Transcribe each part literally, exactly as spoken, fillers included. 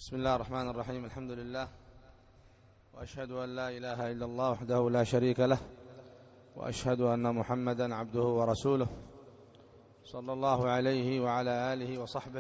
بسم الله الرحمن الرحيم. الحمد لله، وأشهد أن لا إله إلا الله وحده لا شريك له، وأشهد أن محمدا عبده ورسوله صلى الله عليه وعلى آله وصحبه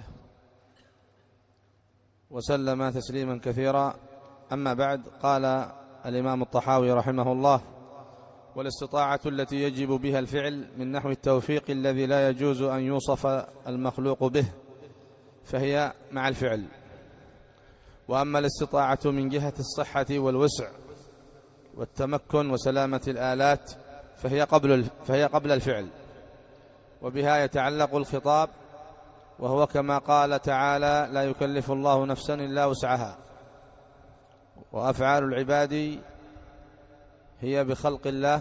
وسلم تسليما كثيرا. أما بعد، قال الإمام الطحاوي رحمه الله: والاستطاعة التي يجب بها الفعل من نحو التوفيق الذي لا يجوز أن يوصف المخلوق به فهي مع الفعل. وأما الاستطاعة من جهة الصحة والوسع والتمكن وسلامة الآلات فهي قبل فهي قبل الفعل، وبها يتعلق الخطاب، وهو كما قال تعالى: لا يكلف الله نفسا إلا وسعها. وأفعال العباد هي بخلق الله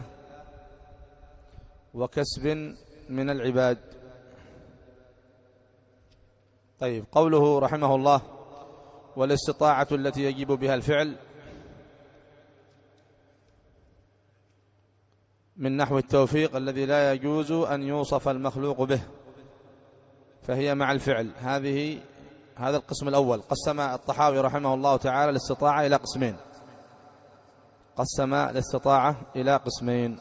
وكسب من العباد. طيب، قوله رحمه الله: والاستطاعة التي يجب بها الفعل من نحو التوفيق الذي لا يجوز أن يوصف المخلوق به فهي مع الفعل. هذه هذا القسم الأول. قسم الطحاوي رحمه الله تعالى الاستطاعة إلى قسمين قسم الاستطاعة إلى قسمين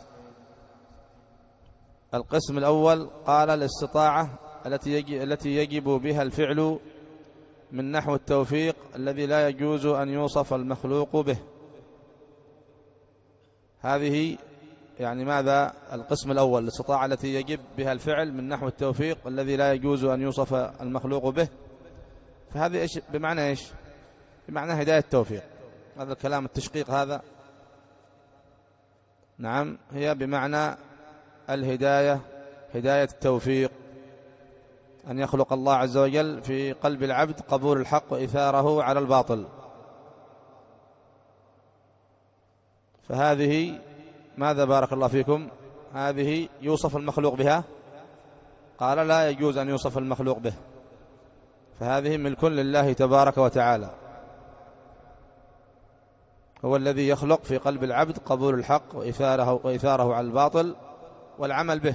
القسم الأول قال: الاستطاعة التي التي يجب بها الفعل من نحو التوفيق الذي لا يجوز أن يوصف المخلوق به. هذه يعني ماذا؟ القسم الأول، الاستطاعة التي يجب بها الفعل من نحو التوفيق الذي لا يجوز أن يوصف المخلوق به. فهذه إيش بمعنى إيش؟ بمعنى هداية التوفيق. هذا الكلام التشقيق هذا، نعم، هي بمعنى الهداية، هداية التوفيق، أن يخلق الله عز وجل في قلب العبد قبول الحق وإثاره على الباطل. فهذه ماذا بارك الله فيكم؟ هذه يوصف المخلوق بها؟ قال: لا يجوز أن يوصف المخلوق به، فهذه ملك لله تبارك وتعالى، هو الذي يخلق في قلب العبد قبول الحق وإثاره, وإثاره على الباطل والعمل به.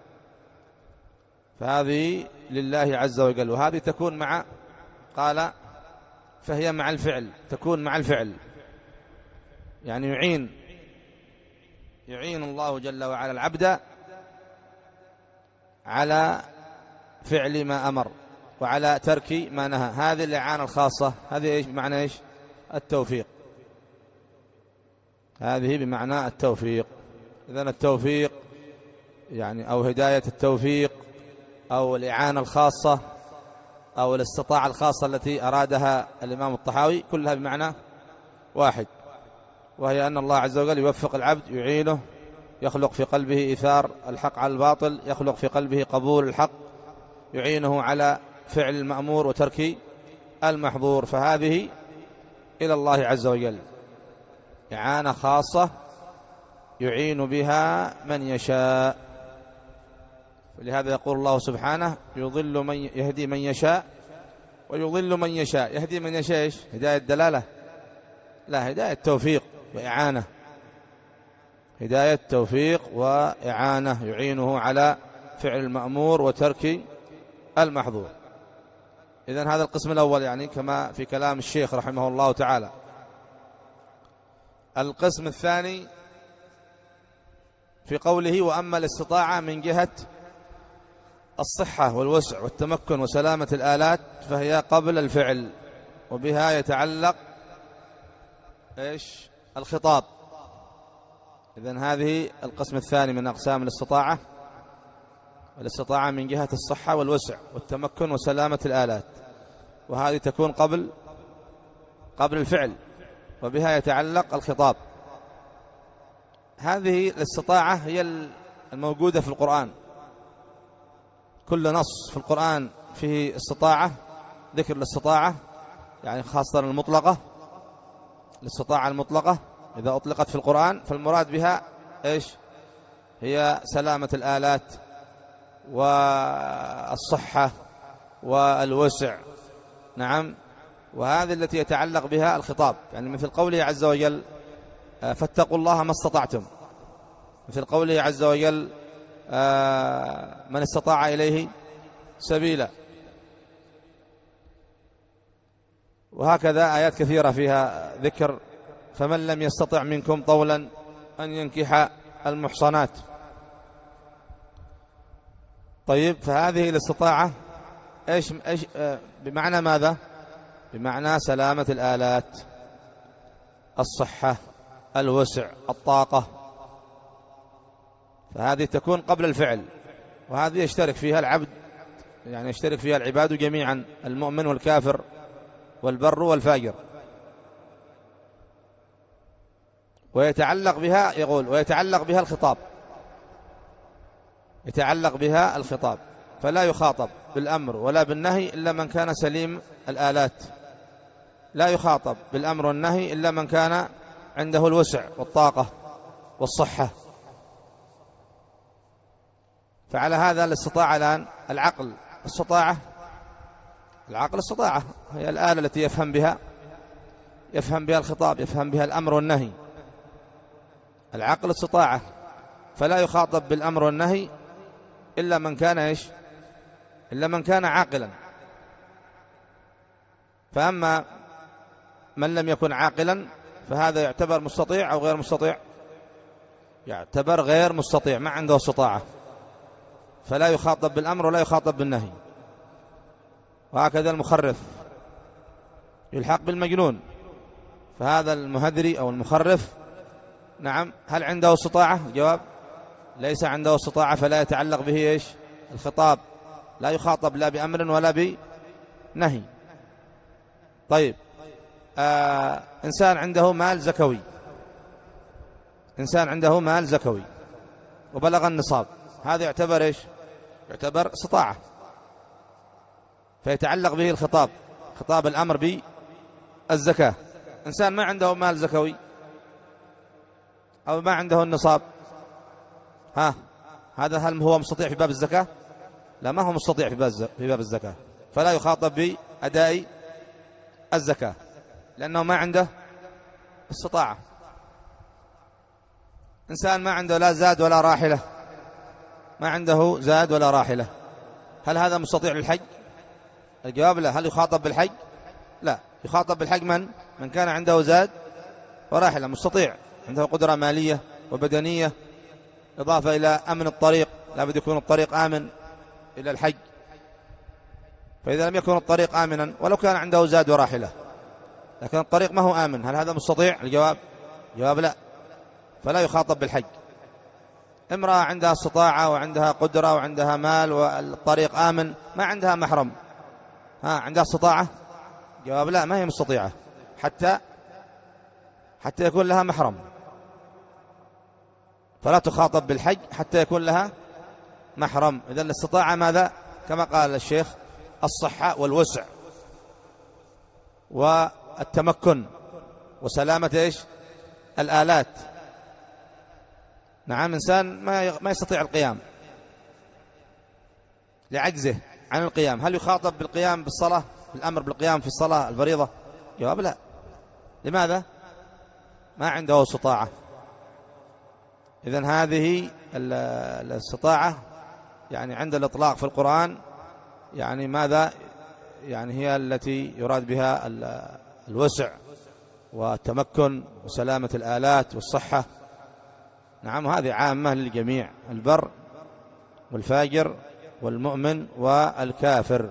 فهذه لله عز وجل، وهذه تكون مع، قال فهي مع الفعل، تكون مع الفعل، يعني يعين يعين الله جل وعلا العبد على فعل ما أمر وعلى ترك ما نهى. هذه الإعانة الخاصة، هذه إيش بمعنى إيش؟ التوفيق. هذه بمعنى التوفيق. إذن التوفيق يعني أو هداية التوفيق أو الإعانة الخاصة أو الاستطاعة الخاصة التي أرادها الإمام الطحاوي كلها بمعنى واحد، وهي أن الله عز وجل يوفق العبد، يعينه، يخلق في قلبه إيثار الحق على الباطل، يخلق في قلبه قبول الحق، يعينه على فعل المأمور وترك المحظور. فهذه إلى الله عز وجل إعانة خاصة يعين بها من يشاء. ولهذا يقول الله سبحانه: يضل من يهدي من يشاء ويضل من يشاء. يهدي من يشاء إيش؟ هداية دلالة؟ لا، هداية توفيق وإعانة، هداية توفيق وإعانة، يعينه على فعل المأمور وترك المحظور. إذن هذا القسم الأول، يعني كما في كلام الشيخ رحمه الله تعالى. القسم الثاني في قوله: وأما الاستطاعة من جهة الصحة والوسع والتمكن وسلامة الآلات فهي قبل الفعل، وبها يتعلق إيش؟ الخطاب. إذن هذه القسم الثاني من أقسام الاستطاعة، الاستطاعة من جهة الصحة والوسع والتمكن وسلامة الآلات، وهذه تكون قبل قبل الفعل، وبها يتعلق الخطاب. هذه الاستطاعة هي الموجودة في القرآن. كل نص في القرآن فيه استطاعة، ذكر الاستطاعة، يعني خاصة المطلقة، الاستطاعة المطلقة إذا أطلقت في القرآن فالمراد بها إيش؟ هي سلامة الآلات والصحة والوسع، نعم. وهذه التي يتعلق بها الخطاب، يعني مثل قوله عز وجل: فاتقوا الله ما استطعتم، مثل قوله عز وجل: من استطاع إليه سبيلا. وهكذا آيات كثيرة فيها ذكر. فمن لم يستطع منكم طولا أن ينكح المحصنات. طيب، فهذه الاستطاعة إيش إيش بمعنى ماذا؟ بمعنى سلامة الآلات، الصحة، الوسع، الطاقة. فهذه تكون قبل الفعل، وهذه يشترك فيها العبد، يعني يشترك فيها العباد جميعا، المؤمن والكافر والبر والفاجر. ويتعلق بها، يقول ويتعلق بها الخطاب، يتعلق بها الخطاب، فلا يخاطب بالأمر ولا بالنهي إلا من كان سليم الآلات، لا يخاطب بالأمر والنهي إلا من كان عنده الوسع والطاقة والصحة. فعلى هذا الاستطاعة الآن العقل استطاعة، العقل استطاعة هي الآلة التي يفهم بها، يفهم بها الخطاب، يفهم بها الأمر والنهي. العقل استطاعة، فلا يخاطب بالأمر والنهي إلا من كان إيش؟ إلا من كان عاقلا. فأما من لم يكن عاقلا فهذا يعتبر مستطيع أو غير مستطيع؟ يعتبر غير مستطيع، ما عنده استطاعة، فلا يخاطب بالأمر ولا يخاطب بالنهي. وهكذا المخرف يلحق بالمجنون، فهذا المهدري أو المخرف نعم هل عنده استطاعة؟ الجواب ليس عنده استطاعة، فلا يتعلق به إيش؟ الخطاب، لا يخاطب لا بأمر ولا بنهي. طيب، آه إنسان عنده مال زكوي، إنسان عنده مال زكوي وبلغ النصاب، هذا يعتبر إيش؟ يعتبر استطاعة، فيتعلق به الخطاب، خطاب الأمر بالزكاة. إنسان ما عنده مال زكوي أو ما عنده النصاب، ها هذا هل هو مستطيع في باب الزكاة؟ لا، ما هو مستطيع في باب الزكاة، فلا يخاطب بأداء الزكاة لأنه ما عنده استطاعة. إنسان ما عنده لا زاد ولا راحلة، ما عنده زاد ولا راحلة، هل هذا مستطيع للحج؟ الجواب لا. هل يخاطب بالحج؟ لا، يخاطب بالحج من من كان عنده زاد وراحلة، مستطيع، عنده قدرة مالية وبدنية، إضافة إلى أمن الطريق، لا بد يكون الطريق آمن إلى الحج. فإذا لم يكن الطريق آمنا ولو كان عنده زاد وراحلة لكن الطريق ما هو آمن، هل هذا مستطيع؟ الجواب جواب لا، فلا يخاطب بالحج. امرأة عندها استطاعة وعندها قدرة وعندها مال والطريق آمن، ما عندها محرم، ها عندها استطاعة؟ جواب لا، ما هي مستطيعة حتى حتى يكون لها محرم، فلا تخاطب بالحج حتى يكون لها محرم. إذن الاستطاعة ماذا؟ كما قال الشيخ الصحة والوسع والتمكن وسلامة إيش؟ الآلات. نعم، إنسان ما يستطيع القيام لعجزه عن القيام، هل يخاطب بالقيام بالصلاة، الأمر بالقيام في الصلاة الفريضة؟ جواب لا. لماذا؟ ما عنده استطاعة. إذن هذه الاستطاعة يعني عند الإطلاق في القرآن يعني ماذا؟ يعني هي التي يراد بها الوسع والتمكن وسلامة الآلات والصحة. نعم، هذه عامة للجميع، البر والفاجر والمؤمن والكافر.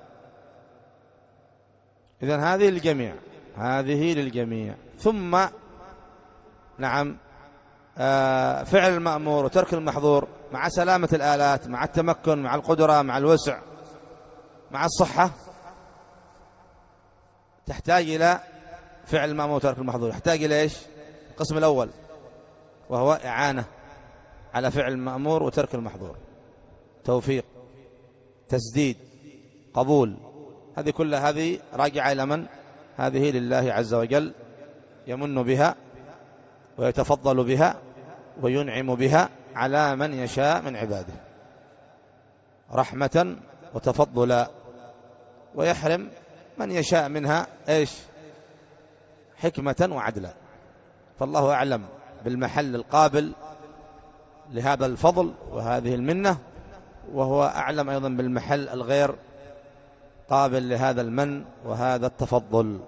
إذن هذه للجميع، هذه للجميع. ثم نعم آه فعل المأمور وترك المحظور مع سلامة الآلات مع التمكن مع القدرة مع الوسع مع الصحة تحتاج إلى فعل المأمور وترك المحظور، يحتاج إلى إيش؟ القسم الأول وهو إعانة على فعل المأمور وترك المحظور، توفيق، تسديد، قبول، هذه كلها هذه راجعة إلى من؟ هذه لله عز وجل، يمن بها ويتفضل بها وينعم بها على من يشاء من عباده رحمة وتفضلا، ويحرم من يشاء منها إيش؟ حكمة وعدلا. فالله أعلم بالمحل القابل لهذا الفضل وهذه المنة، وهو أعلم أيضا بالمحل الغير قابل لهذا المن وهذا التفضل.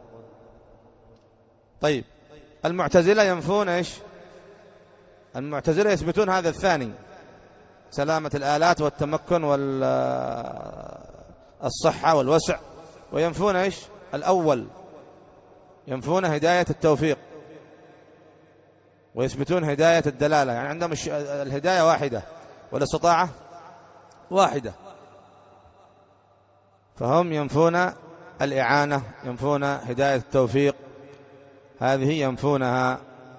طيب المعتزلة ينفون إيش؟ المعتزلة يثبتون هذا الثاني، سلامة الآلات والتمكن والصحة والوسع، وينفون إيش؟ الأول، ينفون هداية التوفيق ويثبتون هداية الدلالة. يعني عندهم الهداية واحدة والاستطاعة واحدة، فهم ينفون الإعانة، ينفون هداية التوفيق، هذه ينفونها.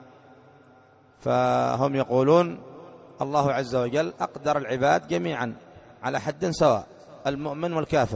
فهم يقولون الله عز وجل أقدر العباد جميعا على حد سواء، المؤمن والكافر،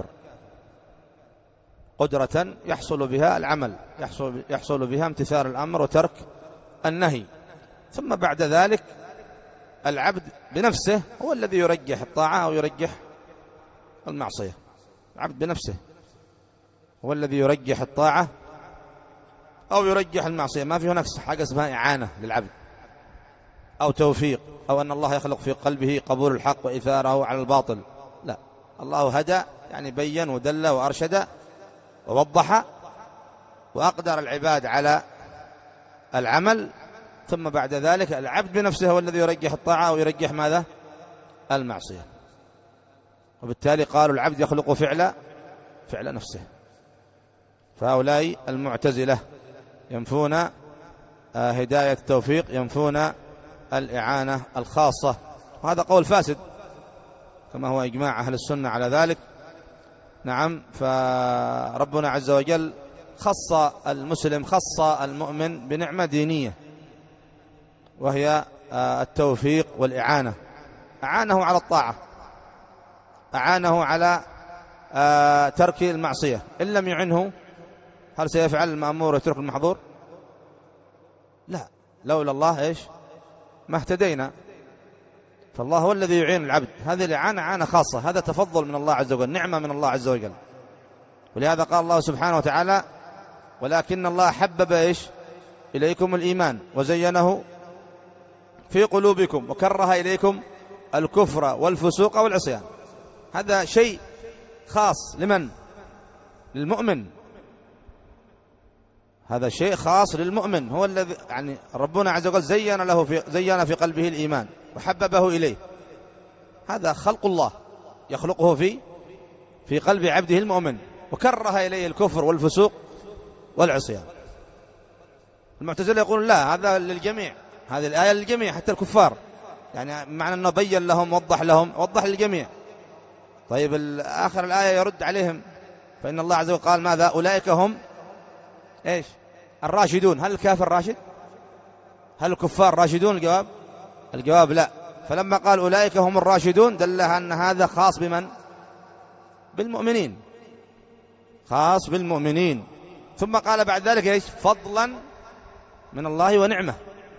قدرة يحصل بها العمل، يحصل, يحصل بها امتثال الأمر وترك النهي. ثم بعد ذلك العبد بنفسه هو الذي يرجح الطاعة أو يرجح المعصية. العبد بنفسه هو الذي يرجح الطاعة أو يرجح المعصية. ما في هناك حاجة اسمها إعانة للعبد أو توفيق أو أن الله يخلق في قلبه قبول الحق وإثاره على الباطل، لا، الله هدى، يعني بين ودل وأرشد ووضح وأقدر العباد على العمل. ثم بعد ذلك العبد بنفسه هو الذي يرجح الطاعة أو يرجح ماذا؟ المعصية. وبالتالي قالوا العبد يخلق فعل فعل نفسه. فهؤلاء المعتزلة ينفون هداية التوفيق، ينفون الإعانة الخاصة، وهذا قول فاسد كما هو إجماع أهل السنة على ذلك. نعم، فربنا عز وجل خص المسلم، خص المؤمن بنعمة دينية وهي التوفيق والإعانة. أعانه على الطاعة، أعانه على ترك المعصية. إن لم يعنه هل سيفعل المأمور ويترك المحظور؟ لا، لولا الله إيش ما اهتدينا. فالله هو الذي يعين العبد، هذه الإعانة إعانة خاصة، هذا تفضل من الله عز وجل، نعمة من الله عز وجل. ولهذا قال الله سبحانه وتعالى ولكن الله حبب إيش إليكم الإيمان وزينه في قلوبكم وكره إليكم الكفر والفسوق والعصيان. هذا شيء خاص لمن؟ للمؤمن. هذا شيء خاص للمؤمن، هو الذي يعني ربنا عز وجل زين له في زين في قلبه الإيمان وحببه إليه. هذا خلق الله يخلقه في في قلب عبده المؤمن، وكره إليه الكفر والفسوق والعصيان. المعتزلة يقولون لا، هذا للجميع، هذه الآية للجميع حتى الكفار، يعني معنى أنه بين لهم وضح لهم وضح للجميع. طيب آخر الآية يرد عليهم، فإن الله عز وجل قال ماذا؟ أولئك هم إيش الراشدون. هل الكافر راشد؟ هل الكفار راشدون؟ الجواب الجواب لا. فلما قال أولئك هم الراشدون دلها أن هذا خاص بمن؟ بالمؤمنين، خاص بالمؤمنين. ثم قال بعد ذلك إيش؟ فضلا من الله ونعمة.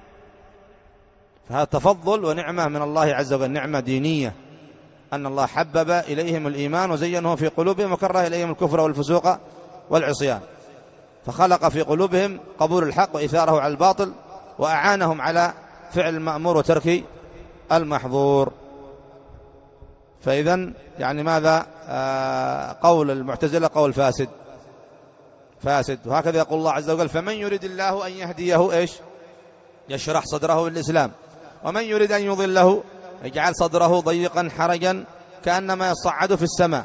فهذا تفضل ونعمة من الله عز وجل، نعمة دينية، أن الله حبب إليهم الإيمان وزينه في قلوبهم وكره إليهم الكفر والفسوق والعصيان، فخلق في قلوبهم قبول الحق وإثاره على الباطل، وأعانهم على فعل المأمور وترك المحظور. فإذن يعني ماذا؟ آه قول المعتزلة قول فاسد فاسد. وهكذا يقول الله عز وجل فمن يريد الله أن يهديه إيش يشرح صدره للإسلام، ومن يريد أن يضله يجعل صدره ضيقا حرجا كأنما يصعد في السماء.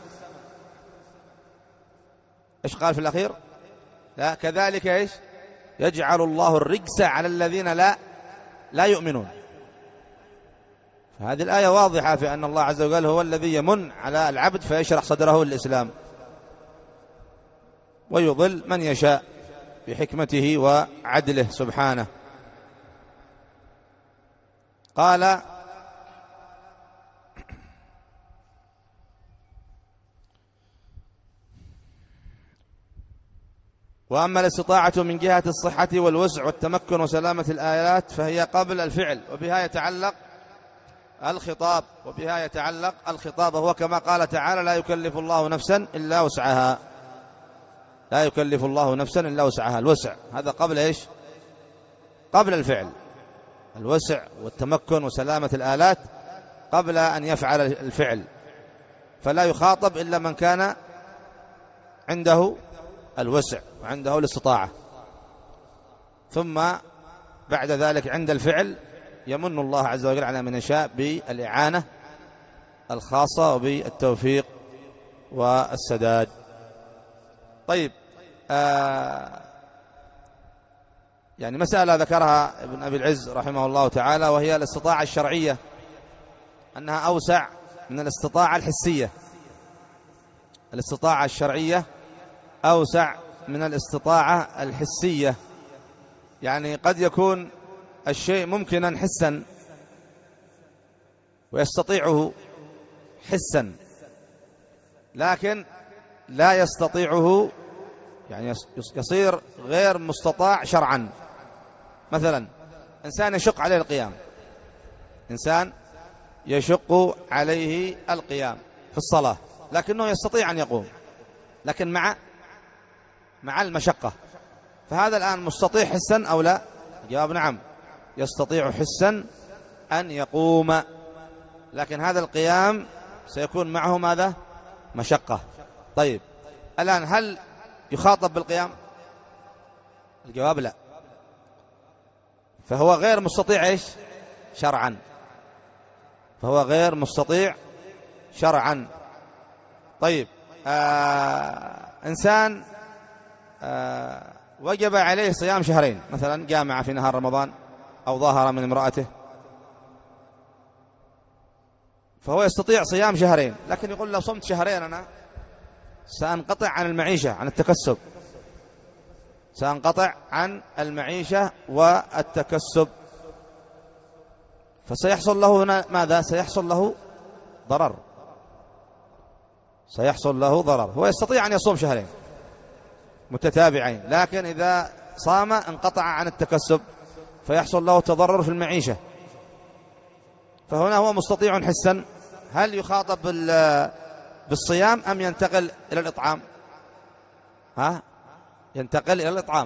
إيش قال في الأخير؟ لا كذلك إيش يجعل الله الرجس على الذين لا لا يؤمنون. فهذه الآية واضحة في أن الله عز وجل هو الذي يمن على العبد فيشرح صدره للإسلام، ويضل من يشاء بحكمته وعدله سبحانه. قال وأما الاستطاعة من جهة الصحة والوسع والتمكن وسلامة الآلات فهي قبل الفعل، وبها يتعلق الخطاب وبها يتعلق الخطاب وهو كما قال تعالى لا يكلف الله نفسا إلا وسعها. لا يكلف الله نفسا إلا وسعها. الوسع هذا قبل إيش؟ قبل الفعل. الوسع والتمكن وسلامة الآلات قبل أن يفعل الفعل، فلا يخاطب إلا من كان عنده الوسع وعنده الاستطاعة، ثم بعد ذلك عند الفعل يمن الله عز وجل على من يشاء بالإعانة الخاصة وبالتوفيق والسداد. طيب، آه يعني مسألة ذكرها ابن أبي العز رحمه الله تعالى، وهي الاستطاعة الشرعية، أنها أوسع من الاستطاعة الحسية. الاستطاعة الشرعية أوسع من الاستطاعة الحسية، يعني قد يكون الشيء ممكنا حسا ويستطيعه حسا، لكن لا يستطيعه، يعني يصير غير مستطاع شرعا. مثلا إنسان يشق عليه القيام، إنسان يشق عليه القيام في الصلاة، لكنه يستطيع أن يقوم، لكن مع مع المشقة، فهذا الآن مستطيع حسا أو لا؟ الجواب نعم، يستطيع حسا أن يقوم، لكن هذا القيام سيكون معه ماذا؟ مشقة. طيب، الآن هل يخاطب بالقيام؟ الجواب لا، فهو غير مستطيع إيش؟ شرعا، فهو غير مستطيع شرعا. طيب، آه إنسان آه وجب عليه صيام شهرين، مثلا جامع في نهار رمضان أو ظاهر من امرأته، فهو يستطيع صيام شهرين، لكن يقول لو صمت شهرين أنا سأنقطع عن المعيشة، عن التكسب، سأنقطع عن المعيشة والتكسب، فسيحصل له هنا ماذا؟ سيحصل له ضرر، سيحصل له ضرر. هو يستطيع أن يصوم شهرين متتابعين، لكن إذا صام انقطع عن التكسب فيحصل له تضرر في المعيشة، فهنا هو مستطيع حسا. هل يخاطب بالصيام أم ينتقل إلى الإطعام؟ ها؟ ينتقل إلى الإطعام،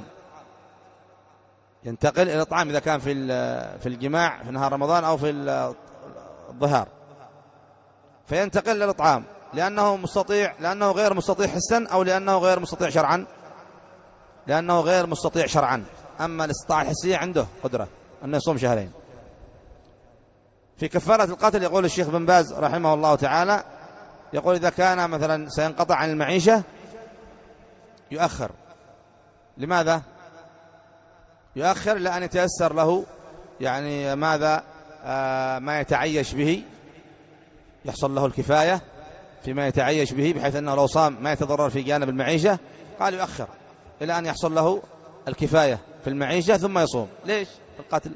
ينتقل إلى الإطعام إذا كان في في الجماع في نهار رمضان أو في الظهار، فينتقل إلى الإطعام لأنه مستطيع، لأنه غير مستطيع حسا، أو لأنه غير مستطيع شرعا؟ لأنه غير مستطيع شرعا. أما الاستطاعة الحسية عنده قدرة أنه يصوم شهرين. في كفارة القتل يقول الشيخ بن باز رحمه الله تعالى، يقول إذا كان مثلا سينقطع عن المعيشة يؤخر. لماذا؟ يؤخر لأن يتيسر له يعني ماذا؟ آه ما يتعيش به، يحصل له الكفاية فيما يتعيش به، بحيث أنه لو صام ما يتضرر في جانب المعيشة. قال يؤخر إلى أن يحصل له الكفاية في المعيشة ثم يصوم. ليش في القتل؟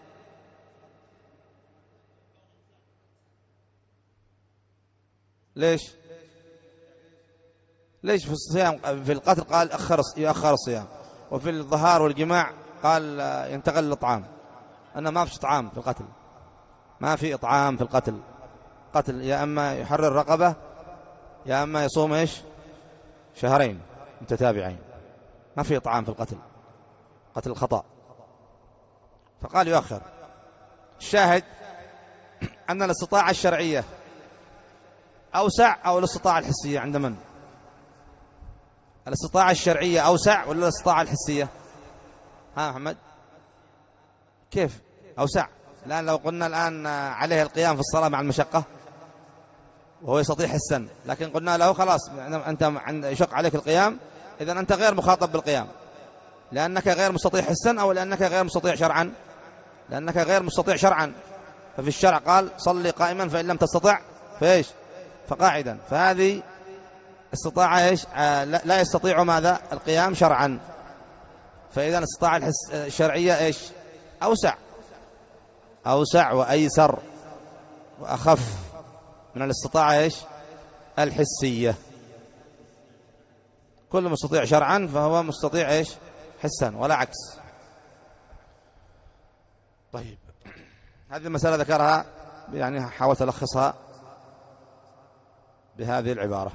ليش ليش في الصيام في القتل قال أخر يؤخر الصيام، وفي الظهار والجماع قال ينتقل للطعام؟ أنا ما فيش طعام في القتل، ما في إطعام في القتل. قتل يا أما يحرر رقبة يا أما يصوم إيش؟ شهرين متتابعين، ما في إطعام في القتل، قتل الخطأ، فقال يؤخر. الشاهد أن الاستطاعة الشرعية أوسع أو الاستطاعة الحسية عند من؟ الاستطاعة الشرعية أوسع ولا الاستطاعة الحسية؟ ها محمد، كيف أوسع؟ الآن لو قلنا الآن عليه القيام في الصلاة مع المشقة وهو يستطيع حسا، لكن قلنا له خلاص أنت يشق عليك القيام، إذا أنت غير مخاطب بالقيام، لأنك غير مستطيع حسا أو لأنك غير مستطيع شرعا؟ لأنك غير مستطيع شرعا، ففي الشرع قال صلي قائما فإن لم تستطع فإيش؟ فقاعدا. فهذه استطاعة إيش؟ آه لا يستطيع ماذا؟ القيام شرعا. فإذا الاستطاعة الشرعية إيش؟ أوسع، أوسع وأيسر وأخف من الاستطاعة إيش؟ الحسية. كل مستطيع شرعا فهو مستطيع إيش؟ حسا، ولا عكس. طيب، هذه المسألة ذكرها، يعني حاولت ألخصها بهذه العبارة.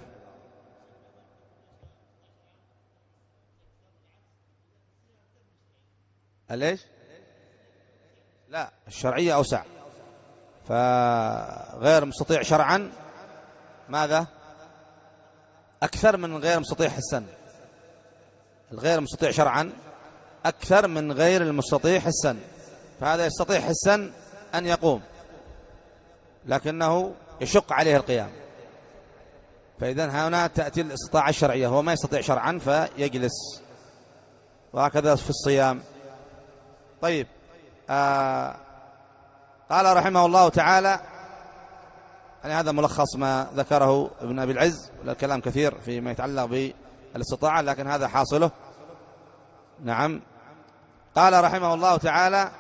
ليش؟ لا، الشرعية أوسع، فغير مستطيع شرعا ماذا؟ أكثر من غير مستطيع حسا. الغير مستطيع شرعا أكثر من غير المستطيع حسا، فهذا يستطيع حسا أن يقوم لكنه يشق عليه القيام، فإذا هنا تأتي الاستطاعة الشرعية، هو ما يستطيع شرعا فيجلس، وهكذا في الصيام. طيب آه قال رحمه الله تعالى، يعني هذا ملخص ما ذكره ابن أبي العز، والكلام كثير فيما يتعلق بالاستطاعة لكن هذا حاصله. نعم. قال رحمه الله تعالى: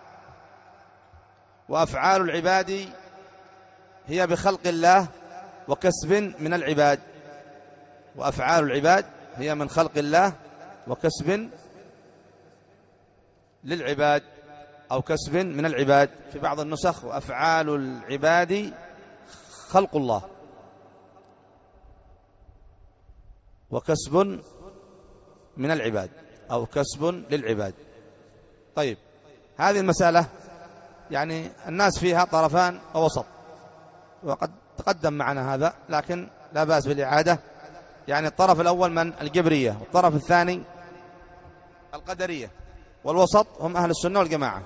وأفعال العباد هي بخلق الله وكسب من العباد. وأفعال العباد هي من خلق الله وكسب للعباد أو كسب من العباد. في بعض النسخ: وأفعال العباد خلق الله وكسب من العباد أو كسب للعباد. طيب هذه المسألة يعني الناس فيها طرفان ووسط، وقد تقدم معنا هذا لكن لا بأس بالإعادة. يعني الطرف الأول من الجبرية، والطرف الثاني القدرية، والوسط هم أهل السنة والجماعة.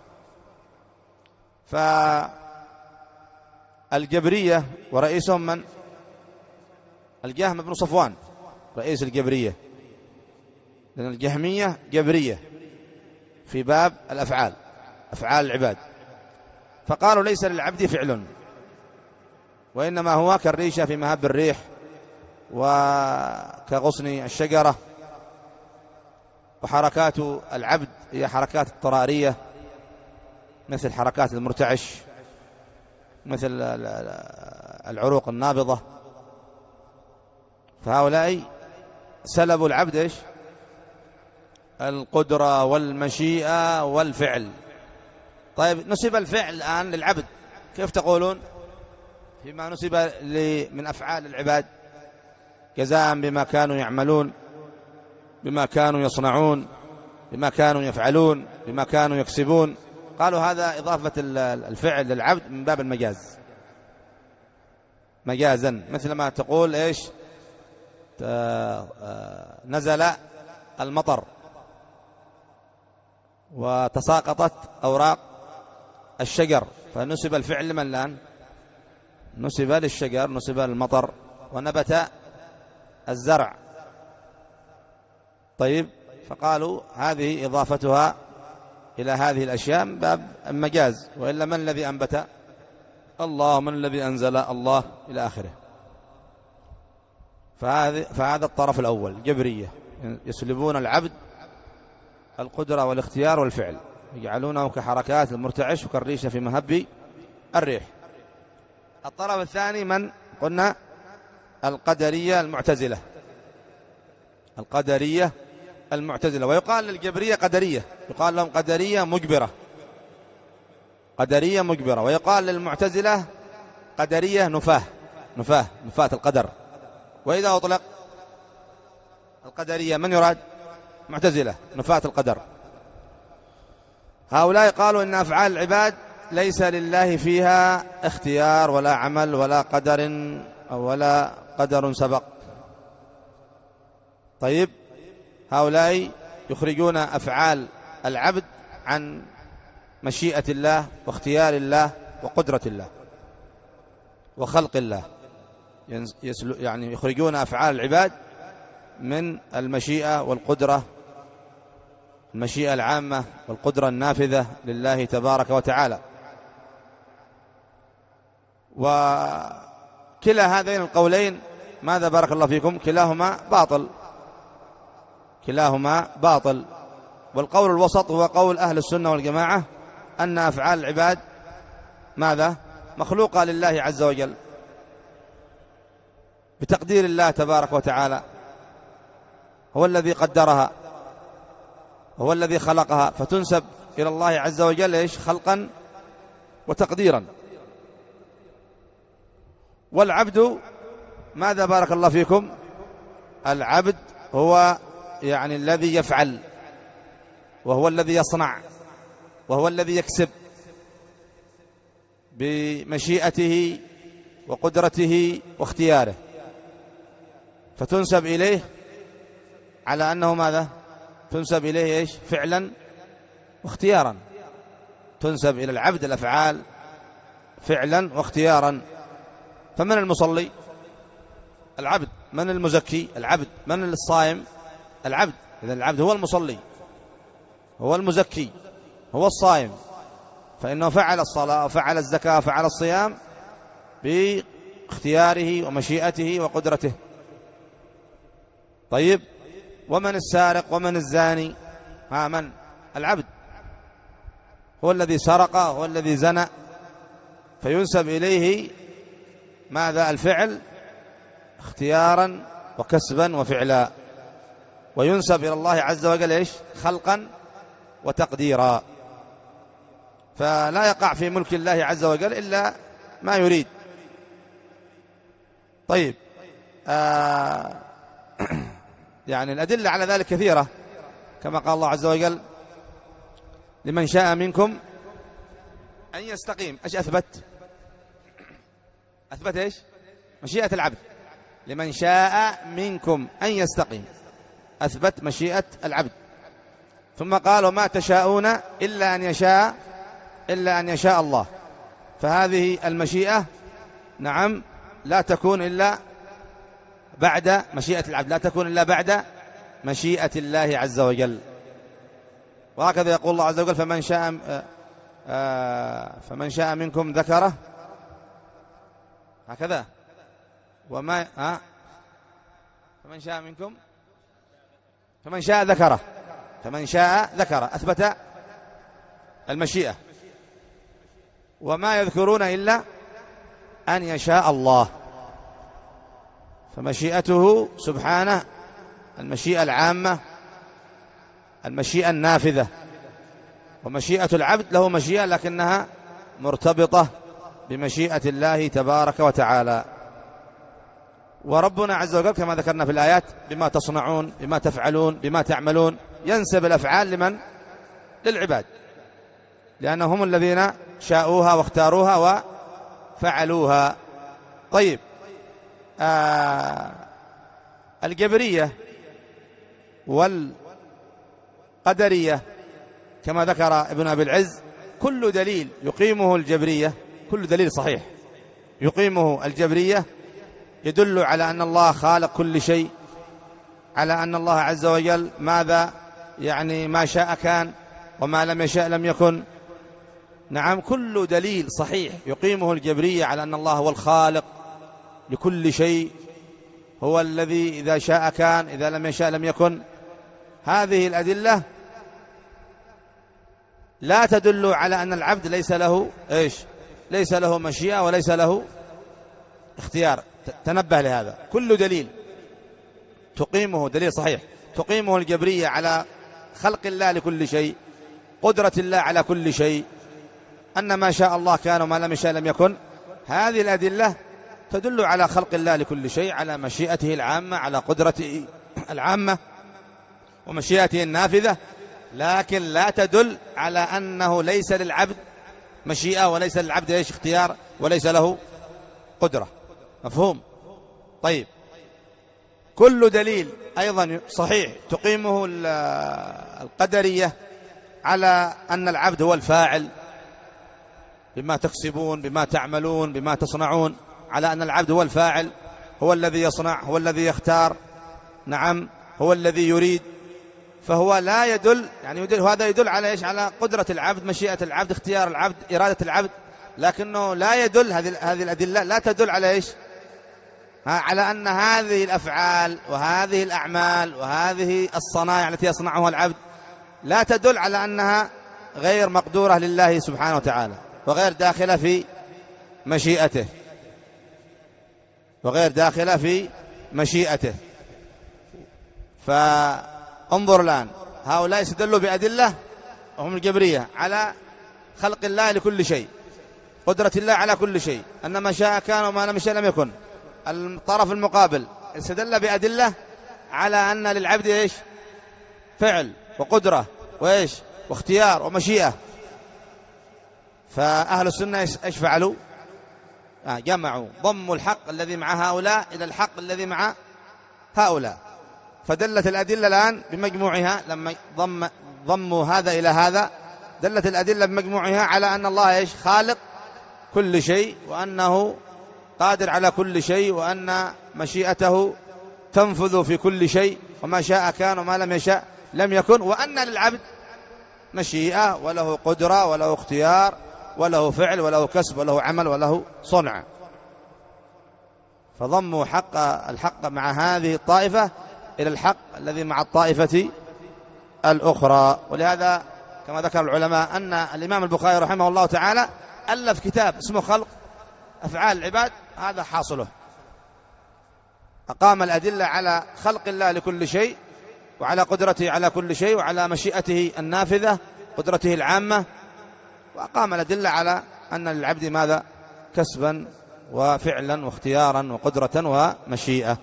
فالجبرية ورئيسهم من؟ الجهم بن صفوان رئيس الجبرية، لأن الجهمية جبرية في باب الأفعال، أفعال العباد. فقالوا ليس للعبد فعل، وإنما هو كالريشة في مهب الريح وكغصن الشجرة، وحركات العبد هي حركات اضطرارية مثل حركات المرتعش، مثل العروق النابضة. فهؤلاء سلبوا العبد إيش؟ القدرة والمشيئة والفعل. طيب نسب الفعل الآن للعبد، كيف تقولون فيما نسب من أفعال العباد؟ جزاء بما كانوا يعملون، بما كانوا يصنعون، بما كانوا يفعلون، بما كانوا يكسبون. قالوا هذا إضافة الفعل للعبد من باب المجاز، مجازا، مثل ما تقول إيش؟ نزل المطر وتساقطت أوراق الشجر، فنسب الفعل لمن الآن؟ نسب للشجر، نسب للمطر، ونبت الزرع. طيب فقالوا هذه إضافتها إلى هذه الأشياء من باب المجاز، وإلا من الذي أنبت؟ الله. من الذي أنزل؟ الله، إلى آخره. فهذا, فهذا الطرف الأول جبرية، يسلبون العبد القدرة والاختيار والفعل، يجعلونه كحركات المرتعش وكالريشة في مهب الريح. الطرف الثاني من قلنا؟ القدرية المعتزلة، القدرية المعتزلة. ويقال للجبرية قدرية، يقال لهم قدرية مجبرة، قدرية مجبرة. ويقال للمعتزلة قدرية نفاه، نفاه نفاة القدر. وإذا أطلق القدرية من يراد؟ معتزلة نفاة القدر. هؤلاء قالوا إن أفعال العباد ليس لله فيها اختيار ولا عمل ولا قدر ولا قدر سبق. طيب هؤلاء يخرجون أفعال العبد عن مشيئة الله واختيار الله وقدرة الله وخلق الله، يعني يخرجون أفعال العباد من المشيئة والقدرة، المشيئة العامة والقدرة النافذة لله تبارك وتعالى. وكلا هذين القولين ماذا بارك الله فيكم؟ كلاهما باطل، كلاهما باطل. والقول الوسط هو قول أهل السنة والجماعة، أن أفعال العباد ماذا؟ مخلوقة لله عز وجل بتقدير الله تبارك وتعالى، هو الذي قدرها، هو الذي خلقها، فتنسب إلى الله عز وجل إيش؟ خلقا وتقديرا. والعبد ماذا بارك الله فيكم؟ العبد هو يعني الذي يفعل، وهو الذي يصنع، وهو الذي يكسب بمشيئته وقدرته واختياره. فتنسب إليه على أنه ماذا؟ تنسب إليه إيش؟ فعلا واختيارا. تنسب إلى العبد الأفعال فعلا واختيارا. فمن المصلي؟ العبد. من المزكي؟ العبد. من الصائم؟ العبد. إذن العبد هو المصلي، هو المزكي، هو الصائم، فإنه فعل الصلاة وفعل الزكاة وفعل الصيام باختياره ومشيئته وقدرته. طيب، ومن السارق ومن الزاني؟ ها من؟ العبد. هو الذي سرق، هو الذي زنى، فينسب إليه ماذا؟ الفعل اختيارا وكسبا وفعلا. وينسب إلى الله عز وجل إيش؟ خلقا وتقديرا. فلا يقع في ملك الله عز وجل إلا ما يريد. طيب، آه يعني الأدلة على ذلك كثيرة، كما قال الله عز وجل: لمن شاء منكم أن يستقيم. أيش أثبت؟ أثبت إيش؟ مشيئة العبد. لمن شاء منكم أن يستقيم، أثبت مشيئة العبد. ثم قال: وما تشاءون إلا أن يشاء إلا أن يشاء الله. فهذه المشيئة نعم لا تكون إلا بعد مشيئة العبد، لا تكون إلا بعد مشيئة الله عز وجل. وهكذا يقول الله عز وجل: فمن شاء فمن شاء منكم ذكره، هكذا. وما ها فمن شاء منكم فمن شاء ذكره فمن شاء ذكره أثبت المشيئة. وما يذكرون إلا أن يشاء الله. فمشيئته سبحانه المشيئة العامة، المشيئة النافذة. ومشيئة العبد له مشيئة لكنها مرتبطة بمشيئة الله تبارك وتعالى. وربنا عز وجل كما ذكرنا في الآيات: بما تصنعون، بما تفعلون، بما تعملون. ينسب الأفعال لمن؟ للعباد، لأنهم هم الذين شاءوها واختاروها وفعلوها. طيب، آه الجبرية والقدرية كما ذكر ابن أبي العز: كل دليل يقيمه الجبرية، كل دليل صحيح يقيمه الجبرية يدل على أن الله خالق كل شيء، على أن الله عز وجل ماذا؟ يعني ما شاء كان وما لم يشاء لم يكن. نعم، كل دليل صحيح يقيمه الجبرية على أن الله هو الخالق لكل شيء، هو الذي إذا شاء كان، إذا لم يشاء لم يكن. هذه الأدلة لا تدل على أن العبد ليس له إيش؟ ليس له مشيئة وليس له اختيار. تنبه لهذا. كل دليل تقيمه دليل صحيح تقيمه الجبرية على خلق الله لكل شيء، قدرة الله على كل شيء، أن ما شاء الله كان وما لم يشاء لم يكن. هذه الأدلة تدل على خلق الله لكل شيء، على مشيئته العامة، على قدرته العامة ومشيئته النافذة، لكن لا تدل على أنه ليس للعبد مشيئة وليس للعبد إيش؟ اختيار، وليس له قدرة. مفهوم؟ طيب، كل دليل أيضا صحيح تقيمه القدرية على أن العبد هو الفاعل بما تكسبون، بما تعملون، بما تصنعون، على أن العبد هو الفاعل، هو الذي يصنع، هو الذي يختار، نعم هو الذي يريد. فهو لا يدل، يعني يدل، هذا يدل على إيش؟ على قدرة العبد، مشيئة العبد، اختيار العبد، إرادة العبد، لكنه لا يدل، هذه هذه الأدلة لا تدل على إيش؟ على أن هذه الأفعال وهذه الأعمال وهذه الصنائع التي يصنعها العبد لا تدل على أنها غير مقدورة لله سبحانه وتعالى، وغير داخلة في مشيئته، وغير داخلة في مشيئته. فانظر الآن، هؤلاء استدلوا بأدلة هم الجبرية على خلق الله لكل شيء، قدرة الله على كل شيء، أن ما شاء كان وما لم يشاء لم يكن. الطرف المقابل استدل بأدلة على أن للعبد إيش؟ فعل وقدرة وإيش؟ واختيار ومشيئة. فأهل السنة إيش فعلوا؟ آه جمعوا، ضموا الحق الذي مع هؤلاء إلى الحق الذي مع هؤلاء. فدلت الأدلة الآن بمجموعها لما ضم ضموا هذا إلى هذا، دلت الأدلة بمجموعها على أن الله إيش؟ خالق كل شيء، وأنه قادر على كل شيء، وأن مشيئته تنفذ في كل شيء، وما شاء كان وما لم يشاء لم يكن، وأن للعبد مشيئة وله قدرة وله اختيار وله فعل وله كسب وله عمل وله صنع. فضموا حق الحق مع هذه الطائفة إلى الحق الذي مع الطائفة الأخرى. ولهذا كما ذكر العلماء أن الإمام البخاري رحمه الله تعالى ألف كتاب اسمه خلق أفعال العباد، هذا حاصله. أقام الأدلة على خلق الله لكل شيء، وعلى قدرته على كل شيء، وعلى مشيئته النافذة، قدرته العامة، وأقام الأدلة على أن للعبد ماذا؟ كسبا وفعلا واختيارا وقدرة ومشيئة.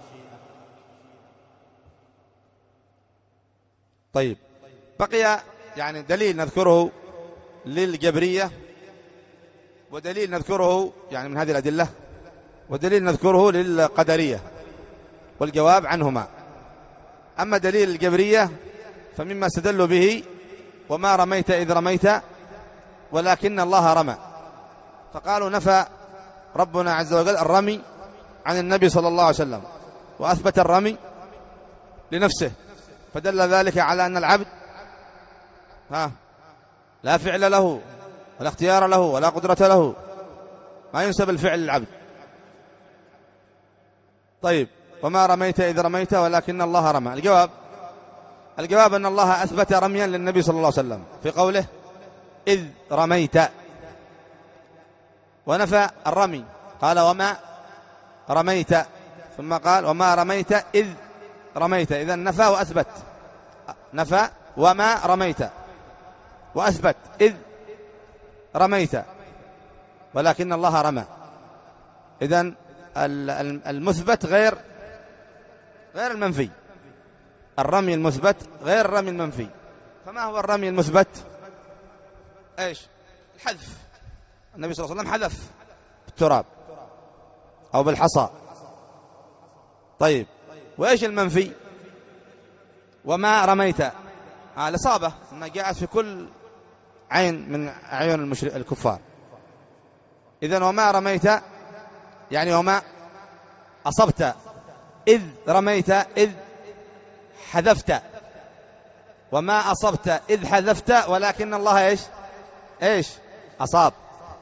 طيب، بقي يعني دليل نذكره للجبرية، ودليل نذكره يعني من هذه الأدلة، ودليل نذكره للقدرية، والجواب عنهما. أما دليل الجبرية فمما استدلوا به وما رميت إذ رميت ولكن الله رمى، فقالوا نفى ربنا عز وجل الرمي عن النبي صلى الله عليه وسلم، وأثبت الرمي لنفسه، فدل ذلك على أن العبد ها لا فعل له ولا اختيار له ولا قدرة له، ما ينسب الفعل للعبد. طيب، وما رميت إذ رميت ولكن الله رمى. الجواب الجواب أن الله أثبت رميا للنبي صلى الله عليه وسلم في قوله إذ رميت، ونفى الرمي، قال وما رميت، ثم قال وما رميت إذ رميت. إذن نفى وأثبت، نفى وما رميت وأثبت إذ رميت ولكن الله رمى. إذن المثبت غير غير المنفي، الرمي المثبت غير الرمي المنفي. فما هو الرمي المثبت؟ ايش؟ الحذف. النبي صلى الله عليه وسلم حذف بالتراب أو بالحصى. طيب، وإيش المنفي؟ وما رميت، آه الإصابة، ما جاءت في كل عين من عيون المشرك الكفار. إذن وما رميت يعني وما أصبت إذ رميت، إذ حذفت، وما أصبت إذ حذفت ولكن الله إيش إيش أصاب.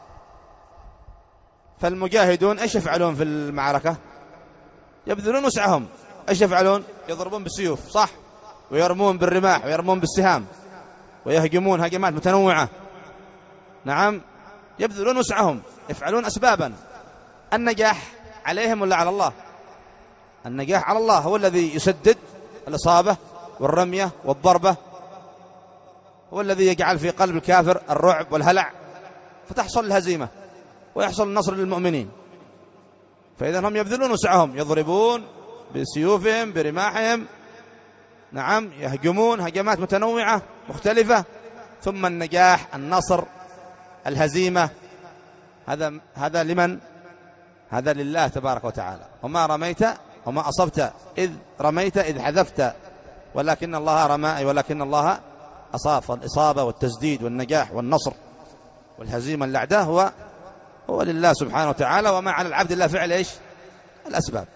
فالمجاهدون إيش يفعلون في المعركة؟ يبذلون وسعهم. إيش يفعلون؟ يضربون بالسيوف، صح، ويرمون بالرماح ويرمون بالسهام ويهجمون هجمات متنوعة. نعم، يبذلون وسعهم، يفعلون أسبابا. النجاح عليهم ولا على الله؟ النجاح على الله، هو الذي يسدد الإصابة والرمية والضربة، هو الذي يجعل في قلب الكافر الرعب والهلع، فتحصل الهزيمة ويحصل النصر للمؤمنين. فإذا هم يبذلون وسعهم، يضربون بسيوفهم برماحهم، نعم، يهجمون هجمات متنوعة مختلفة، ثم النجاح، النصر، الهزيمة، هذا هذا لمن؟ هذا لله تبارك وتعالى. وما رميت وما أصبت إذ رميت إذ حذفت ولكن الله رمى، ولكن الله أصاب. الإصابة والتسديد والنجاح والنصر والهزيمة الأعداء هو هو لله سبحانه وتعالى، وما على العبد إلا فعل إيش؟ الأسباب.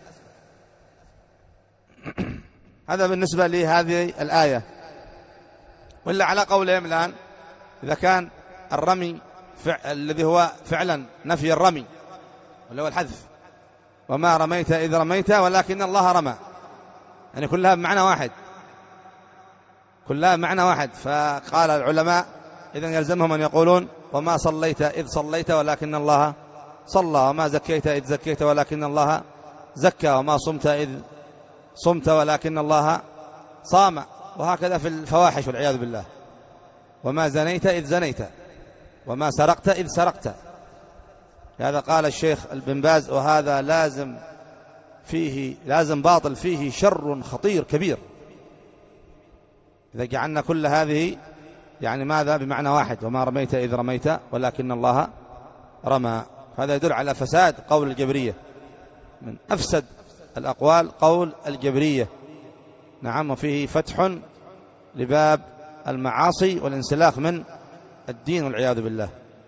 هذا بالنسبة لهذه الآية. ولا على قولهم الآن، إذا كان الرمي فعل الذي هو فعلا نفي الرمي اللي هو الحذف، وما رميت إذ رميت ولكن الله رمى، يعني كلها بمعنى واحد، كلها بمعنى واحد. فقال العلماء إذن يلزمهم أن يقولون وما صليت إذ صليت ولكن الله صلى، وما زكيت إذ زكيت ولكن الله زكى، وما صمت إذ صمت ولكن الله صام، وهكذا في الفواحش والعياذ بالله. وما زنيت إذ زنيت، وما سرقت إذ سرقت. هذا قال الشيخ ابن باز وهذا لازم فيه لازم باطل فيه شر خطير كبير، إذا جعلنا كل هذه يعني ماذا بمعنى واحد، وما رميت إذ رميت ولكن الله رمى. هذا يدل على فساد قول الجبرية، من أفسد الأقوال قول الجبرية. نعم، وفيه فتح لباب المعاصي والانسلاخ من الدين والعياذ بالله.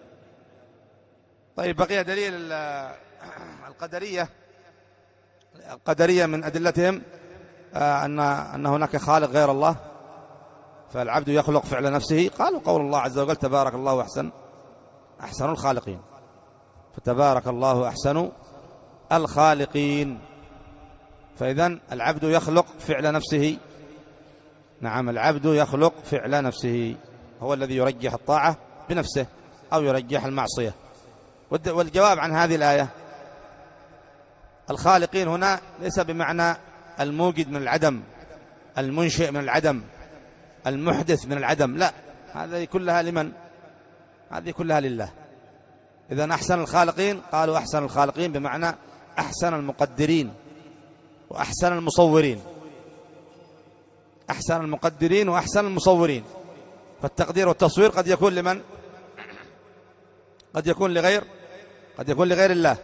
طيب، بقي دليل القدرية. القدرية من أدلتهم أن أن هناك خالق غير الله، فالعبد يخلق فعل نفسه. قالوا قول الله عز وجل تبارك الله أحسن أحسن الخالقين، فتبارك الله أحسن الخالقين. فإذن العبد يخلق فعل نفسه. نعم، العبد يخلق فعل نفسه، هو الذي يرجح الطاعة بنفسه أو يرجح المعصية. والجواب عن هذه الآية، الخالقين هنا ليس بمعنى الموجد من العدم، المنشئ من العدم، المحدث من العدم، لا، هذه كلها لمن؟ هذه كلها لله. إذن أحسن الخالقين، قالوا أحسن الخالقين بمعنى أحسن المقدرين وأحسن المصورين. أحسن المقدرين وأحسن المصورين. فالتقدير والتصوير قد يكون لمن؟ قد يكون لغير قد يكون لغير الله.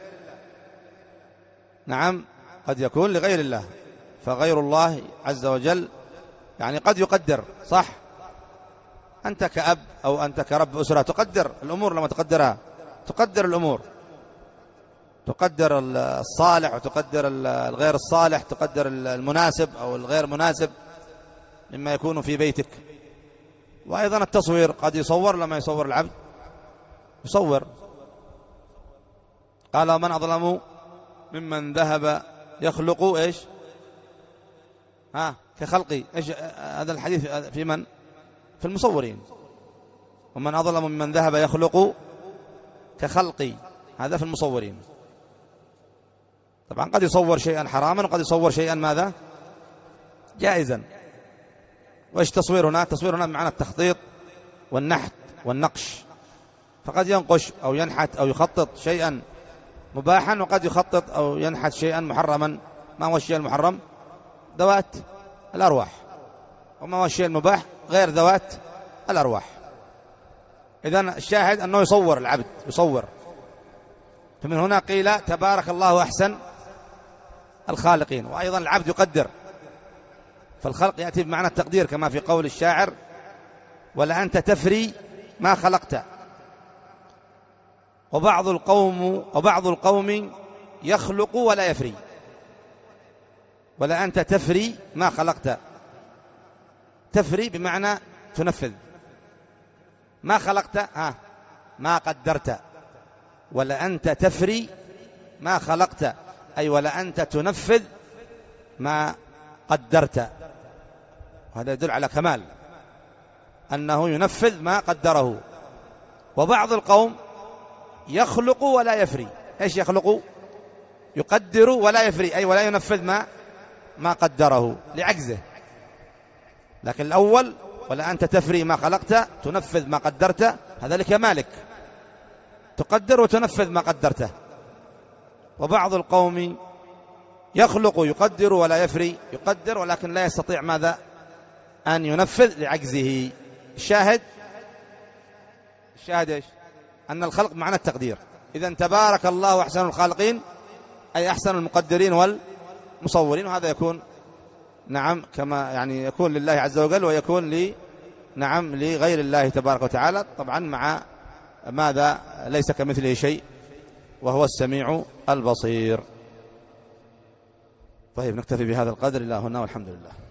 نعم، قد يكون لغير الله. فغير الله عز وجل يعني قد يقدر، صح؟ أنت كأب أو أنت كرب أسرة تقدر الأمور، لما تقدرها تقدر الأمور، تقدر الصالح وتقدر الغير الصالح، تقدر المناسب أو الغير مناسب مما يكون في بيتك. وأيضا التصوير قد يصور، لما يصور العبد يصور. قال من أظلم ممن ذهب يخلق إيش ها كخلقي. إيش هذا الحديث في من؟ في المصورين. ومن أظلم ممن ذهب يخلق كخلقي، هذا في المصورين. طبعا قد يصور شيئا حراما وقد يصور شيئا ماذا؟ جائزا. وإيش تصوير هنا؟ تصوير هنا بمعنى التخطيط والنحت والنقش. فقد ينقش أو ينحت أو يخطط شيئا مباحا، وقد يخطط أو ينحت شيئا محرما. ما هو الشيء المحرم؟ ذوات الأرواح. وما هو الشيء المباح؟ غير ذوات الأرواح. إذن الشاهد أنه يصور، العبد يصور. فمن هنا قيل تبارك الله أحسن الخالقين. وأيضا العبد يقدر، فالخلق يأتي بمعنى التقدير كما في قول الشاعر ولأنت تفري ما خلقت. وبعض القوم وبعض القوم يخلق ولا يفري. ولأنت تفري ما خلقت. تفري بمعنى تنفذ. ما خلقت ها ما قدرت. ولأنت تفري ما خلقت، أي ولأنت تنفذ ما قدرت. هذا يدل على كمال أنه ينفذ ما قدره. وبعض القوم يخلق ولا يفري. إيش يخلق؟ يقدر ولا يفري، أي ولا ينفذ ما ما قدره لعجزه. لكن الأول ولا أنت تفري ما خلقت، تنفذ ما قدرت، هذا لكمالك، تقدر وتنفذ ما قدرته. وبعض القوم يخلق يقدر ولا يفري، يقدر ولكن لا يستطيع ماذا؟ أن ينفذ لعجزه. الشاهد الشاهد إيش؟ أن الخلق معنى التقدير. إذن تبارك الله أحسن الخالقين، أي أحسن المقدرين والمصورين. وهذا يكون نعم كما يعني يكون لله عز وجل، ويكون لي نعم لغير الله تبارك وتعالى، طبعا مع ماذا؟ ليس كمثله شيء وهو السميع البصير. طيب، نكتفي بهذا القدر إلى هنا والحمد لله.